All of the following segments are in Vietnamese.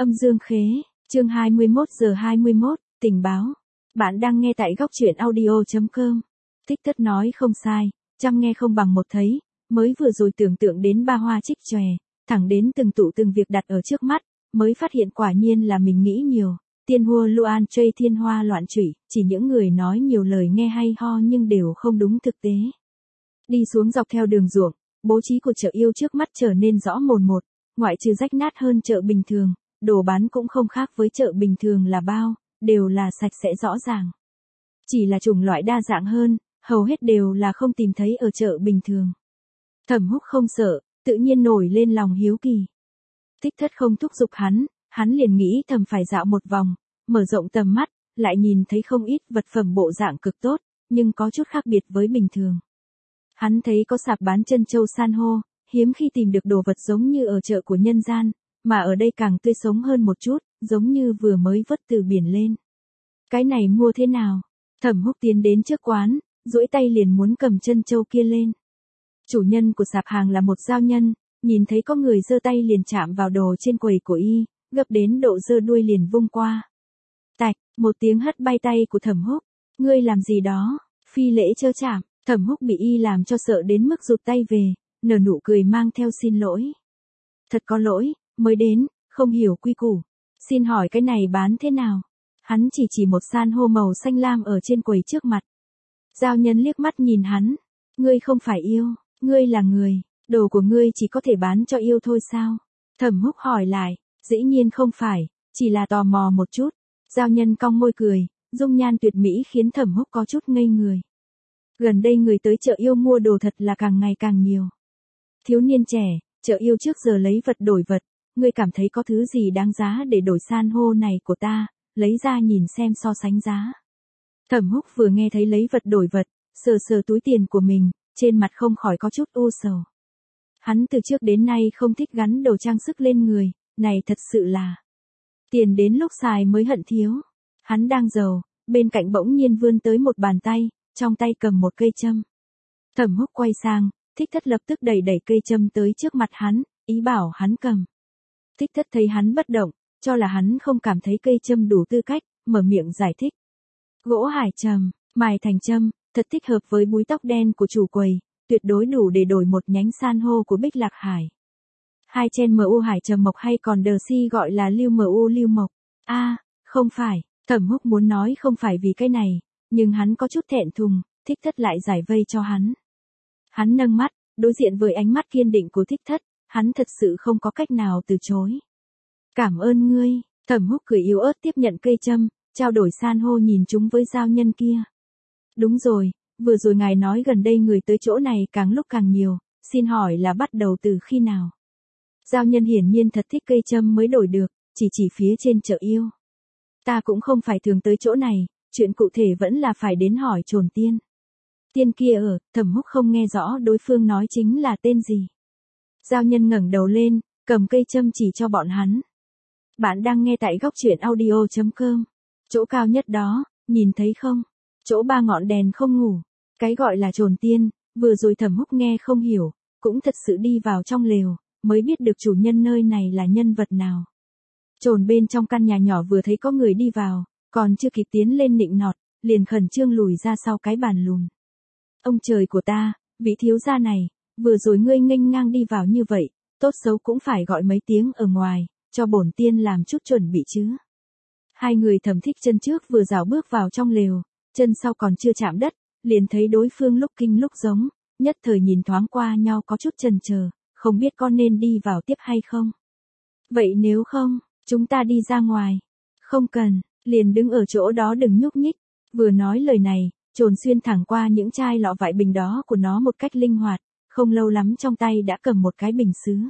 Âm Dương Khế, chương 21:21, tình báo. Bạn đang nghe tại góc truyện audio.com. Thích Thất nói không sai, chăm nghe không bằng một thấy, mới vừa rồi tưởng tượng đến ba hoa trích chòe, thẳng đến từng tụ từng việc đặt ở trước mắt, mới phát hiện quả nhiên là mình nghĩ nhiều. Tiên hua Luan Trây thiên hoa loạn trụy, chỉ những người nói nhiều lời nghe hay ho nhưng đều không đúng thực tế. Đi xuống dọc theo đường ruộng, bố trí của chợ yêu trước mắt trở nên rõ mồn một, ngoại trừ rách nát hơn chợ bình thường, đồ bán cũng không khác với chợ bình thường là bao, đều là sạch sẽ rõ ràng. Chỉ là chủng loại đa dạng hơn, hầu hết đều là không tìm thấy ở chợ bình thường. Thẩm Húc không sợ, tự nhiên nổi lên lòng hiếu kỳ. Thích Thất không thúc giục hắn liền nghĩ thầm phải dạo một vòng, mở rộng tầm mắt, lại nhìn thấy không ít vật phẩm bộ dạng cực tốt, nhưng có chút khác biệt với bình thường. Hắn thấy có sạp bán chân châu san hô, hiếm khi tìm được đồ vật giống như ở chợ của nhân gian, mà ở đây càng tươi sống hơn một chút, giống như vừa mới vớt từ biển lên. Cái này mua thế nào? Thẩm Húc tiến đến trước quán, duỗi tay liền muốn cầm chân châu kia lên. Chủ nhân của sạp hàng là một giao nhân, nhìn thấy có người giơ tay liền chạm vào đồ trên quầy của y, gấp đến độ giơ đuôi liền vung qua. Tạch, một tiếng hất bay tay của Thẩm Húc. Ngươi làm gì đó? Phi lễ chớ chạm. Thẩm Húc bị y làm cho sợ đến mức rụt tay về, nở nụ cười mang theo xin lỗi. Thật có lỗi, mới đến, không hiểu quy củ. Xin hỏi cái này bán thế nào? Hắn chỉ một san hô màu xanh lam ở trên quầy trước mặt. Giao nhân liếc mắt nhìn hắn. Ngươi không phải yêu, ngươi là người, đồ của ngươi chỉ có thể bán cho yêu thôi sao? Thẩm Húc hỏi lại, dĩ nhiên không phải, chỉ là tò mò một chút. Giao nhân cong môi cười, dung nhan tuyệt mỹ khiến Thẩm Húc có chút ngây người. Gần đây người tới chợ yêu mua đồ thật là càng ngày càng nhiều. Thiếu niên trẻ, chợ yêu trước giờ lấy vật đổi vật, ngươi cảm thấy có thứ gì đáng giá để đổi san hô này của ta, lấy ra nhìn xem so sánh giá. Thẩm Húc vừa nghe thấy lấy vật đổi vật, sờ túi tiền của mình, trên mặt không khỏi có chút u sầu. Hắn từ trước đến nay không thích gắn đồ trang sức lên người, này thật sự là tiền đến lúc xài mới hận thiếu. Hắn đang giàu, bên cạnh bỗng nhiên vươn tới một bàn tay, trong tay cầm một cây châm. Thẩm Húc quay sang, Thích Thất lập tức đẩy cây châm tới trước mặt hắn, ý bảo hắn cầm. Thích Thất thấy hắn bất động, cho là hắn không cảm thấy cây châm đủ tư cách, mở miệng giải thích. Gỗ hải trầm, mài thành châm, thật thích hợp với búi tóc đen của chủ quầy, tuyệt đối đủ để đổi một nhánh san hô của Bích Lạc Hải. Hai chen mu hải trầm mộc hay còn đờ si gọi là lưu mộc. Không phải, Thẩm Húc muốn nói không phải vì cái này, nhưng hắn có chút thẹn thùng, Thích Thất lại giải vây cho hắn. Hắn nâng mắt, đối diện với ánh mắt kiên định của Thích Thất, hắn thật sự không có cách nào từ chối. Cảm ơn ngươi, Thẩm Húc cười yếu ớt tiếp nhận cây châm, trao đổi san hô nhìn chúng với giao nhân kia. Đúng rồi, vừa rồi ngài nói gần đây người tới chỗ này càng lúc càng nhiều, xin hỏi là bắt đầu từ khi nào? Giao nhân hiển nhiên thật thích cây châm mới đổi được, chỉ phía trên chợ yêu. Ta cũng không phải thường tới chỗ này, chuyện cụ thể vẫn là phải đến hỏi Trồn Tiên. Tiên kia ở, Thẩm Húc không nghe rõ đối phương nói chính là tên gì. Giao nhân ngẩng đầu lên, cầm cây châm chỉ cho bọn hắn. Bạn đang nghe tại góc truyện audio.com. Chỗ cao nhất đó, nhìn thấy không? Chỗ ba ngọn đèn không ngủ. Cái gọi là Trồn Tiên, vừa rồi Thẩm Húc nghe không hiểu, cũng thật sự đi vào trong lều, mới biết được chủ nhân nơi này là nhân vật nào. Trồn bên trong căn nhà nhỏ vừa thấy có người đi vào, còn chưa kịp tiến lên nịnh nọt, liền khẩn trương lùi ra sau cái bàn lùn. Ông trời của ta, vị thiếu gia này, vừa rồi ngươi nghênh ngang đi vào như vậy, tốt xấu cũng phải gọi mấy tiếng ở ngoài, cho bổn tiên làm chút chuẩn bị chứ. Hai người Thẩm Thích chân trước vừa rảo bước vào trong lều, chân sau còn chưa chạm đất, liền thấy đối phương lúc kinh lúc giống, nhất thời nhìn thoáng qua nhau có chút chần chờ, không biết có nên đi vào tiếp hay không. Vậy nếu không, chúng ta đi ra ngoài. Không cần, liền đứng ở chỗ đó đừng nhúc nhích. Vừa nói lời này, Trồn xuyên thẳng qua những chai lọ vại bình đó của nó một cách linh hoạt, không lâu lắm trong tay đã cầm một cái bình sứ.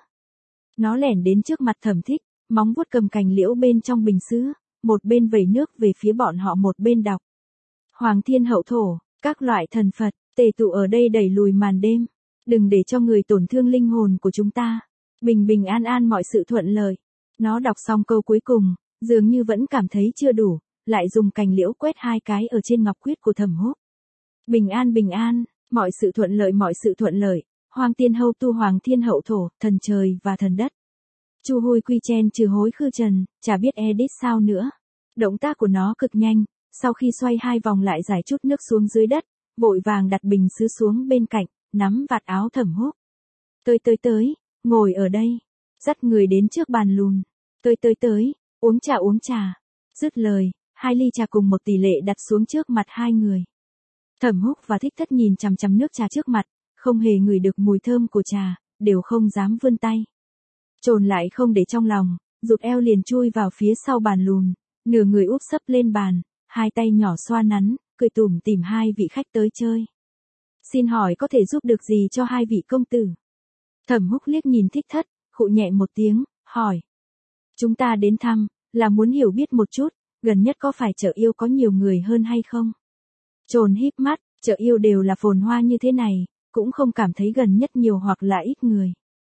Nó lẻn đến trước mặt Thẩm Thích, móng vuốt cầm cành liễu bên trong bình sứ, một bên vẩy nước về phía bọn họ một bên đọc. Hoàng thiên hậu thổ, các loại thần Phật, tề tụ ở đây đẩy lùi màn đêm. Đừng để cho người tổn thương linh hồn của chúng ta. Bình bình an an mọi sự thuận lợi. Nó đọc xong câu cuối cùng, dường như vẫn cảm thấy chưa đủ, lại dùng cành liễu quét hai cái ở trên ngọc quyết của Thẩm Húc. Bình an, mọi sự thuận lợi, Hoàng tiên hậu tu, hoàng thiên hậu thổ, thần trời và thần đất. Chu Hui Quy chen trừ hối khư trần, chả biết edit sao nữa. Động tác của nó cực nhanh, sau khi xoay 2 vòng lại giải chút nước xuống dưới đất, vội vàng đặt bình sứ xuống bên cạnh, nắm vạt áo Thẩm Húc. Tới, ngồi ở đây. Dắt người đến trước bàn lùn. Tới, uống trà. Dứt lời, 2 ly trà cùng một tỷ lệ đặt xuống trước mặt hai người. Thẩm Húc và Thích Thất nhìn chằm chằm nước trà trước mặt, không hề ngửi được mùi thơm của trà, đều không dám vươn tay. Trồn lại không để trong lòng, rụt eo liền chui vào phía sau bàn lùn, nửa người úp sấp lên bàn, hai tay nhỏ xoa nắn, cười tủm tỉm hai vị khách tới chơi. Xin hỏi có thể giúp được gì cho hai vị công tử? Thẩm Húc liếc nhìn Thích Thất, khụ nhẹ một tiếng, hỏi. Chúng ta đến thăm, là muốn hiểu biết một chút, gần nhất có phải chợ yêu có nhiều người hơn hay không? Trồn híp mắt, chợ yêu đều là phồn hoa như thế này, cũng không cảm thấy gần nhất nhiều hoặc là ít người.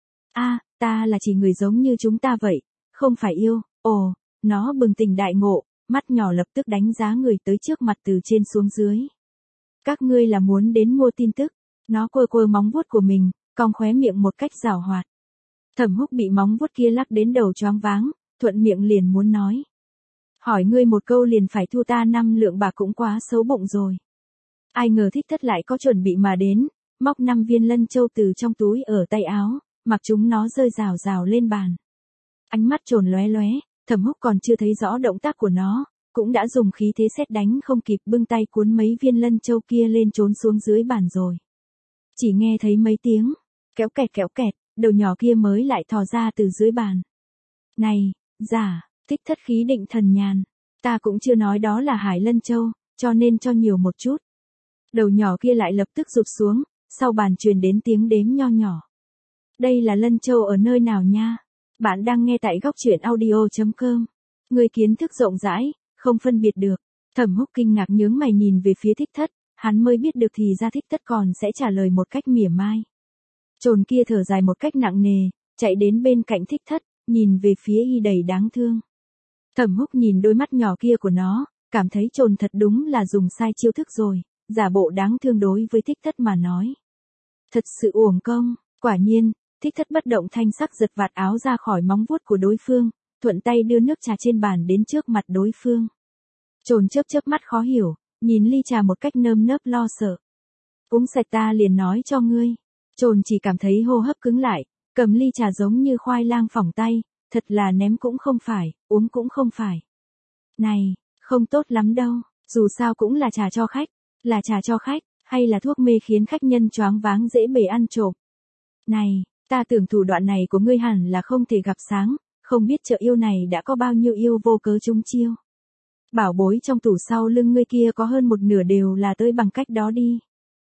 Ta là chỉ người giống như chúng ta vậy, không phải yêu. Ồ, nó bừng tỉnh đại ngộ, mắt nhỏ lập tức đánh giá người tới trước mặt từ trên xuống dưới. Các ngươi là muốn đến mua tin tức. Nó quơ móng vuốt của mình, cong khóe miệng một cách giảo hoạt. Thẩm Húc bị móng vuốt kia lắc đến đầu choáng váng, thuận miệng liền muốn nói. Hỏi ngươi một câu liền phải thu ta 5 lượng bạc cũng quá xấu bụng rồi. Ai ngờ Thích Thất lại có chuẩn bị mà đến, móc 5 viên lân châu từ trong túi ở tay áo, mặc chúng nó rơi rào rào lên bàn. Ánh mắt trồn lóe lóe, Thẩm Húc còn chưa thấy rõ động tác của nó, cũng đã dùng khí thế sét đánh không kịp bưng tay cuốn mấy viên lân châu kia lên trốn xuống dưới bàn rồi. Chỉ nghe thấy mấy tiếng, kéo kẹt, đầu nhỏ kia mới lại thò ra từ dưới bàn. Này, giả, Thích Thất khí định thần nhàn, ta cũng chưa nói đó là hải lân châu, cho nên cho nhiều một chút. Đầu nhỏ kia lại lập tức rụt xuống, sau bàn truyền đến tiếng đếm nho nhỏ. Đây là lân châu ở nơi nào nha? Bạn đang nghe tại góc truyện audio.com. Người kiến thức rộng rãi, không phân biệt được. Thẩm Húc kinh ngạc nhướng mày nhìn về phía Thích Thất, hắn mới biết được thì ra Thích Thất còn sẽ trả lời một cách mỉa mai. Trồn kia thở dài một cách nặng nề, chạy đến bên cạnh Thích Thất, nhìn về phía y đầy đáng thương. Thẩm Húc nhìn đôi mắt nhỏ kia của nó, cảm thấy trồn thật đúng là dùng sai chiêu thức rồi, giả bộ đáng thương đối với Thích Thất mà nói. Thật sự uổng công, quả nhiên, Thích Thất bất động thanh sắc giật vạt áo ra khỏi móng vuốt của đối phương, thuận tay đưa nước trà trên bàn đến trước mặt đối phương. Trồn chớp mắt khó hiểu, nhìn ly trà một cách nơm nớp lo sợ. Uống sạch ta liền nói cho ngươi. Trồn chỉ cảm thấy hô hấp cứng lại, cầm ly trà giống như khoai lang phỏng tay, thật là ném cũng không phải, uống cũng không phải. Này, không tốt lắm đâu, dù sao cũng là trà cho khách, là trà cho khách, hay là thuốc mê khiến khách nhân choáng váng dễ bề ăn trộm. Này, ta tưởng thủ đoạn này của ngươi hẳn là không thể gặp sáng, không biết chợ yêu này đã có bao nhiêu yêu vô cớ trúng chiêu. Bảo bối trong tủ sau lưng ngươi kia có hơn một nửa đều là tới bằng cách đó đi.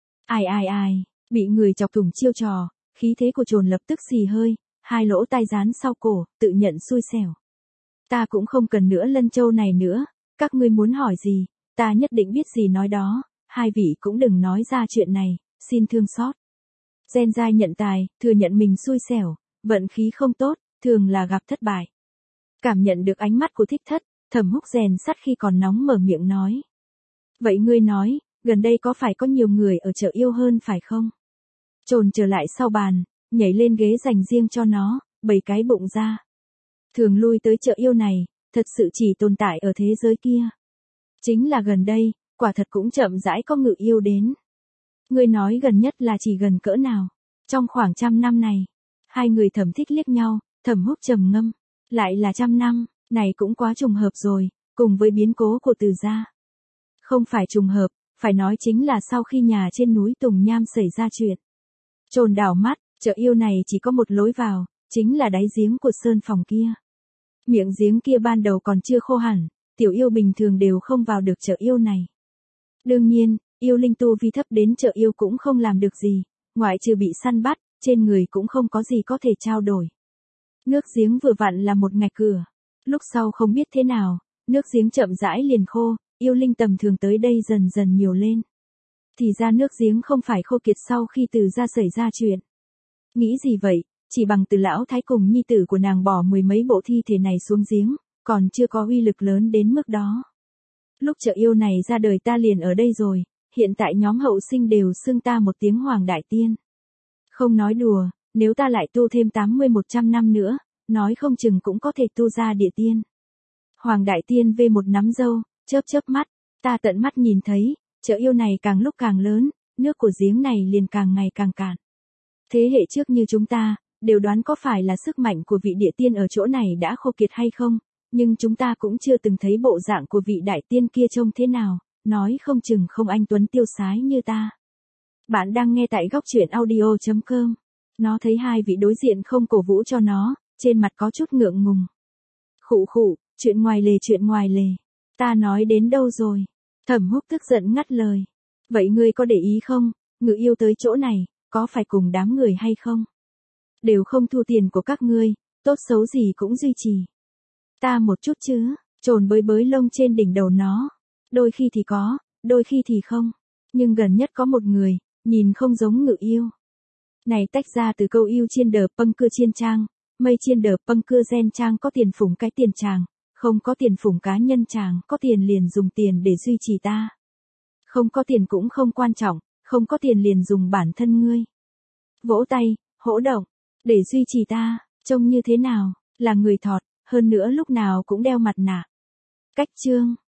Ai, bị người chọc thủng chiêu trò, khí thế của trồn lập tức xì hơi, hai lỗ tai dán sau cổ, tự nhận xui xẻo. Ta cũng không cần nữa lân châu này nữa, các ngươi muốn hỏi gì, ta nhất định biết gì nói đó, hai vị cũng đừng nói ra chuyện này, xin thương xót. Gen dai nhận tài, thừa nhận mình xui xẻo, vận khí không tốt, thường là gặp thất bại. Cảm nhận được ánh mắt của Thích Thất, Thẩm Húc rèn sắt khi còn nóng mở miệng nói. Vậy ngươi nói, gần đây có phải có nhiều người ở chợ yêu hơn phải không? Trồn trở lại sau bàn, nhảy lên ghế dành riêng cho nó, bày cái bụng ra. Thường lui tới chợ yêu này, thật sự chỉ tồn tại ở thế giới kia. Chính là gần đây, quả thật cũng chậm rãi có ngự yêu đến. Ngươi nói gần nhất là chỉ gần cỡ nào? Trong khoảng 100 năm này, hai người Thẩm Thích liếc nhau, Thẩm Húc trầm ngâm. Lại là 100 năm, này cũng quá trùng hợp rồi, cùng với biến cố của Từ gia. Không phải trùng hợp, phải nói chính là sau khi nhà trên núi Tùng Nham xảy ra chuyện. Trồn đảo mắt, chợ yêu này chỉ có một lối vào, chính là đáy giếng của sơn phòng kia. Miệng giếng kia ban đầu còn chưa khô hẳn, tiểu yêu bình thường đều không vào được chợ yêu này. Đương nhiên, yêu linh tu vi thấp đến chợ yêu cũng không làm được gì, ngoại trừ bị săn bắt, trên người cũng không có gì có thể trao đổi. Nước giếng vừa vặn là một ngạch cửa. Lúc sau không biết thế nào, nước giếng chậm rãi liền khô, yêu linh tầm thường tới đây dần dần nhiều lên. Thì ra nước giếng không phải khô kiệt sau khi Từ gia xảy ra chuyện. Nghĩ gì vậy, chỉ bằng Từ lão thái cùng nhi tử của nàng bỏ 10 mấy bộ thi thể này xuống giếng, còn chưa có uy lực lớn đến mức đó. Lúc chợ yêu này ra đời ta liền ở đây rồi, hiện tại nhóm hậu sinh đều xưng ta một tiếng Hoàng Đại Tiên. Không nói đùa, nếu ta lại tu thêm 80-100 năm nữa, nói không chừng cũng có thể tu ra địa tiên. Hoàng Đại Tiên vê một nắm râu, chớp chớp mắt, ta tận mắt nhìn thấy, chợ yêu này càng lúc càng lớn, nước của giếng này liền càng ngày càng cạn. Thế hệ trước như chúng ta, đều đoán có phải là sức mạnh của vị địa tiên ở chỗ này đã khô kiệt hay không, nhưng chúng ta cũng chưa từng thấy bộ dạng của vị đại tiên kia trông thế nào, nói không chừng không anh tuấn tiêu sái như ta. Bạn đang nghe tại góc truyện audio.com. Nó thấy hai vị đối diện không cổ vũ cho nó, trên mặt có chút ngượng ngùng. Khụ khụ, chuyện ngoài lề. Ta nói đến đâu rồi? Thẩm Húc tức giận ngắt lời. Vậy ngươi có để ý không, Ngự Yêu tới chỗ này, có phải cùng đám người hay không? Đều không thu tiền của các ngươi, tốt xấu gì cũng duy trì. Ta một chút chứ, trồn bới bới lông trên đỉnh đầu nó. Đôi khi thì có, đôi khi thì không. Nhưng gần nhất có một người, nhìn không giống Ngự Yêu. Này tách ra từ câu yêu chiên đờ pâng cưa chiên trang, mây chiên đờ pâng cưa gen trang có tiền phủng cái tiền chàng, không có tiền phủng cá nhân chàng, có tiền liền dùng tiền để duy trì ta. Không có tiền cũng không quan trọng, không có tiền liền dùng bản thân ngươi. Vỗ tay, hỗ động, để duy trì ta, trông như thế nào, là người thọt, hơn nữa lúc nào cũng đeo mặt nạ. Cách chương